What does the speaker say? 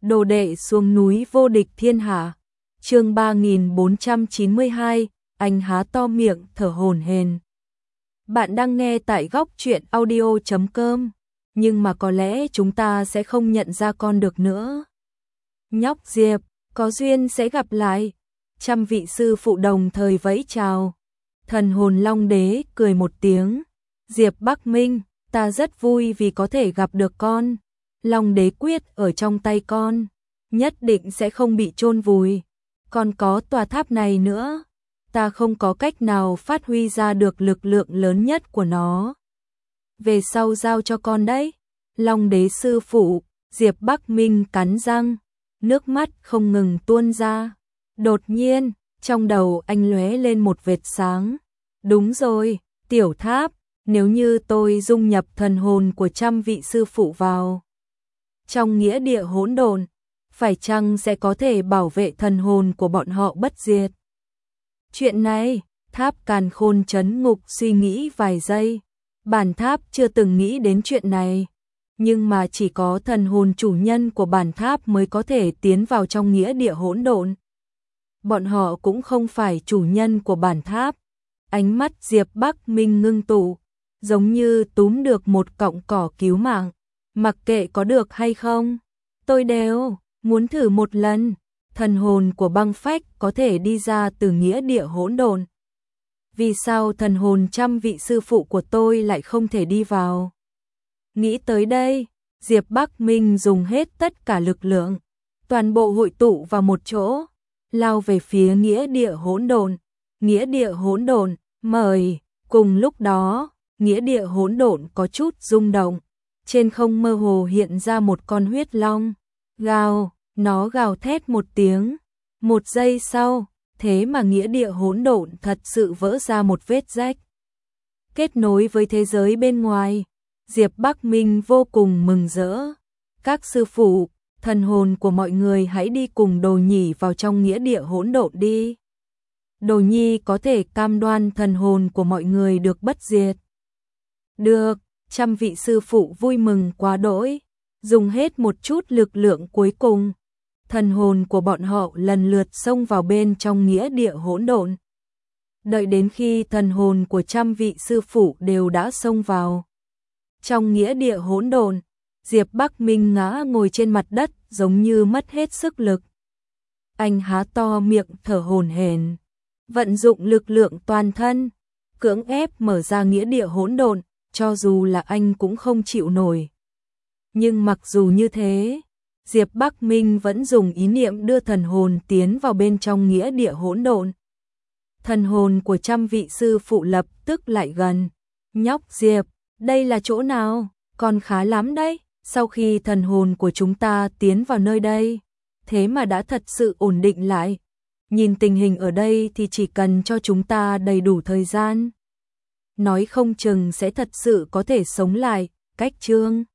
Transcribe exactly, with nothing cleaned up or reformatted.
Đồ đệ xuống núi vô địch thiên hạ. Chương ba nghìn bốn trăm chín mươi hai, anh há to miệng thở hổn hển. Bạn đang nghe tại góc truyện audio chấm com, nhưng mà có lẽ chúng ta sẽ không nhận ra con được nữa. Nhóc Diệp, có duyên sẽ gặp lại. Trăm vị sư phụ đồng thời vẫy chào. Thần hồn Long Đế cười một tiếng. Diệp Bắc Minh, ta rất vui vì có thể gặp được con. Long Đế quyết ở trong tay con, nhất định sẽ không bị chôn vùi. Còn có tòa tháp này nữa, ta không có cách nào phát huy ra được lực lượng lớn nhất của nó. Về sau giao cho con đấy. Long Đế sư phụ, Diệp Bắc Minh cắn răng, nước mắt không ngừng tuôn ra. Đột nhiên, trong đầu anh lóe lên một vệt sáng. Đúng rồi, tiểu tháp, nếu như tôi dung nhập thần hồn của trăm vị sư phụ vào trong nghĩa địa hỗn độn, phải chăng sẽ có thể bảo vệ thần hồn của bọn họ bất diệt? Chuyện này, Tháp Càn Khôn trấn ngục suy nghĩ vài giây. Bản tháp chưa từng nghĩ đến chuyện này, nhưng mà chỉ có thần hồn chủ nhân của bản tháp mới có thể tiến vào trong nghĩa địa hỗn độn. Bọn họ cũng không phải chủ nhân của bản tháp. Ánh mắt Diệp Bắc Minh ngưng tụ, giống như túm được một cọng cỏ cứu mạng. Mặc kệ có được hay không, tôi đều muốn thử một lần. Thần hồn của băng phách có thể đi ra từ nghĩa địa hỗn độn. Vì sao thần hồn trăm vị sư phụ của tôi lại không thể đi vào? Nghĩ tới đây, Diệp Bắc Minh dùng hết tất cả lực lượng, toàn bộ hội tụ vào một chỗ, lao về phía nghĩa địa hỗn độn. Nghĩa địa hỗn độn, mời. Cùng lúc đó, nghĩa địa hỗn độn có chút rung động. Trên không mơ hồ hiện ra một con huyết long. Gào, nó gào thét một tiếng. Một giây sau, thế mà nghĩa địa hỗn độn thật sự vỡ ra một vết rách. Kết nối với thế giới bên ngoài, Diệp Bắc Minh vô cùng mừng rỡ. Các sư phụ, thần hồn của mọi người hãy đi cùng Đồ Nhĩ vào trong nghĩa địa hỗn độn đi. Đồ Nhi có thể cam đoan thần hồn của mọi người được bất diệt. Được. Trăm vị sư phụ vui mừng quá đỗi, dùng hết một chút lực lượng cuối cùng. Thần hồn của bọn họ lần lượt xông vào bên trong nghĩa địa hỗn độn. Đợi đến khi thần hồn của trăm vị sư phụ đều đã xông vào trong nghĩa địa hỗn độn, Diệp Bắc Minh ngã ngồi trên mặt đất giống như mất hết sức lực. Anh há to miệng thở hổn hển, vận dụng lực lượng toàn thân, cưỡng ép mở ra nghĩa địa hỗn độn. Cho dù là anh cũng không chịu nổi. Nhưng mặc dù như thế, Diệp Bắc Minh vẫn dùng ý niệm đưa thần hồn tiến vào bên trong nghĩa địa hỗn độn. Thần hồn của trăm vị sư phụ lập tức lại gần. Nhóc Diệp, đây là chỗ nào? Còn khá lắm đấy. Sau khi thần hồn của chúng ta tiến vào nơi đây, thế mà đã thật sự ổn định lại. Nhìn tình hình ở đây thì chỉ cần cho chúng ta đầy đủ thời gian, nói không chừng sẽ thật sự có thể sống lại. Cách chương